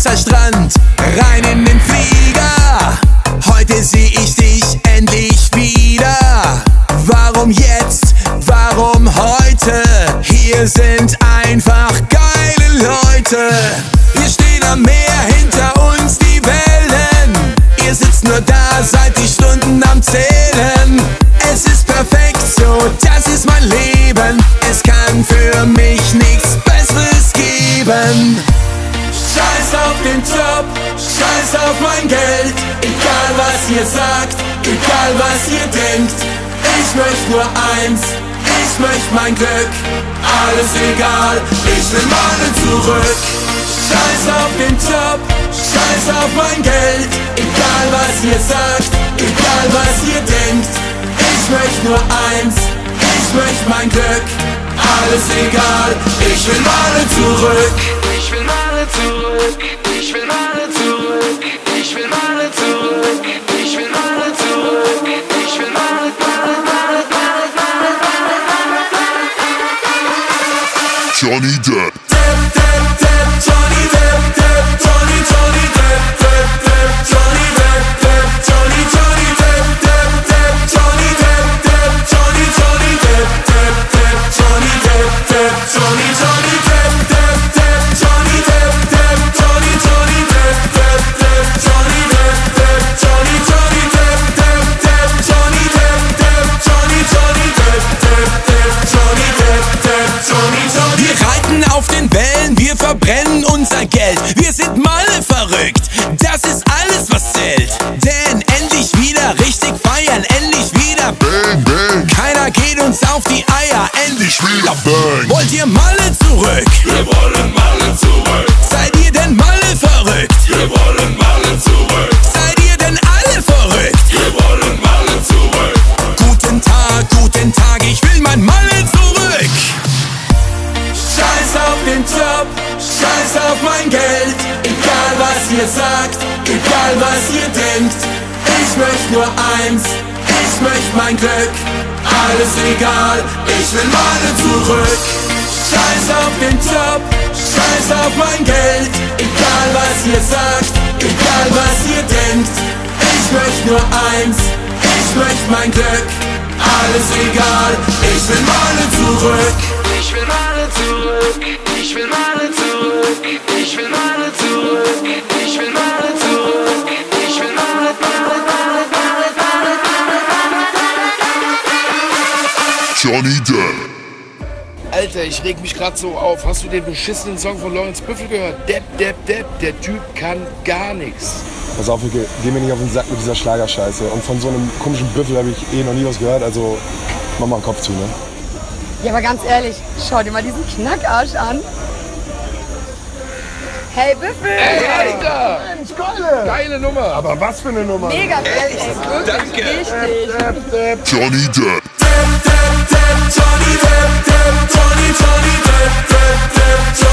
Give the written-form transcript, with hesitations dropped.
Weißer Strand, rein in den Flieger. Heute seh ich dich endlich wieder. Warum jetzt? Warum heute? Hier sind einfach geile Leute. Wir stehen am Meer, hinter uns die Wellen. Ihr sitzt nur da, seid die Stunden am Zählen. Es ist perfekt so, das ist mein Leben. Es kann für mich nichts Besseres geben. Scheiß auf den Job, scheiß auf mein Geld. Egal was ihr sagt, egal was ihr denkt. Ich möchte nur eins, ich möchte mein Glück. Alles egal, ich will Male zurück. Scheiß auf den Job, scheiß auf mein Geld. Egal was ihr sagt, egal was ihr denkt. Ich möchte nur eins, ich möchte mein Glück. Alles egal, ich will Male zurück. Ich will Male zurück, ich will Male zurück, ich will Male zurück, ich will Male zurück, ich will Male, Male, Male, Male, Male, Male, Male. Johnny Depp. Depp, Depp, Depp, Johnny Depp, Depp, Johnny, Johnny Depp, Depp, Depp, Johnny Depp, Depp, Johnny, Johnny Depp, Depp, Depp, Johnny Depp, Depp, Johnny, Johnny Depp, Depp, Depp, Johnny Depp, Depp, Johnny, Johnny Depp, Depp, Depp, Johnny Depp, Depp, Johnny, Johnny Depp, Depp, Depp, Johnny Depp, Depp, Johnny, Johnny Depp, Depp, Depp, Johnny Depp, Depp, Johnny, Johnny Depp, Depp, Depp, Johnny Depp, Depp, Johnny, Johnny. Wir reiten auf den Wellen, wir verbrennen unser Geld. Wir sind Malle verrückt, das ist alles was zählt. Denn endlich wieder richtig feiern, endlich wieder Bang, bang. keiner geht uns auf die Eier, endlich Wieder bang. Wollt ihr Malle zurück? Wir wollen Malle zurück. Seid ihr denn Malle verrückt? Wir wollen Malle zurück. Seid ihr denn alle verrückt? Wir wollen Malle zurück. Guten Tag, ich will mein Malle zurück. Scheiß auf den Job, scheiß auf mein Geld. Egal was ihr sagt, egal was ihr denkt. Ich möchte nur eins, ich möchte mein Glück. Alles egal, ich will Malle zurück. Scheiß auf den Job, scheiß auf mein Geld. Egal was ihr sagt, egal was ihr denkt. Ich möchte nur eins, ich möchte mein Glück. Alles egal, ich will Malle zurück. Ich will Male zurück, ich will Male zurück, ich will Male zurück, ich will Male zurück, ich will Male, Male, Male, Male, Male, Male. Johnny Depp. Alter, ich reg mich grad so auf. Hast du den beschissenen Song von Lawrence Büffel gehört? Depp, Depp, Depp. Der Typ kann gar nichts. Pass auf, Wicke, geh mir nicht auf den Sack mit dieser Schlagerscheiße. Und von so einem komischen Büffel habe ich noch nie was gehört, also mach mal den Kopf zu, ne? Ja, aber ganz ehrlich, schau dir mal diesen Knackarsch an. Hey, Büffel! Ey, Alter! Mensch, geile! Geile Nummer! Aber was für eine Nummer? Mega geil, ey, wirklich richtig. Depp, Depp. Johnny Depp. Depp, Depp, Depp, Johnny Depp, Depp, Johnny, Johnny Depp, Depp, Depp,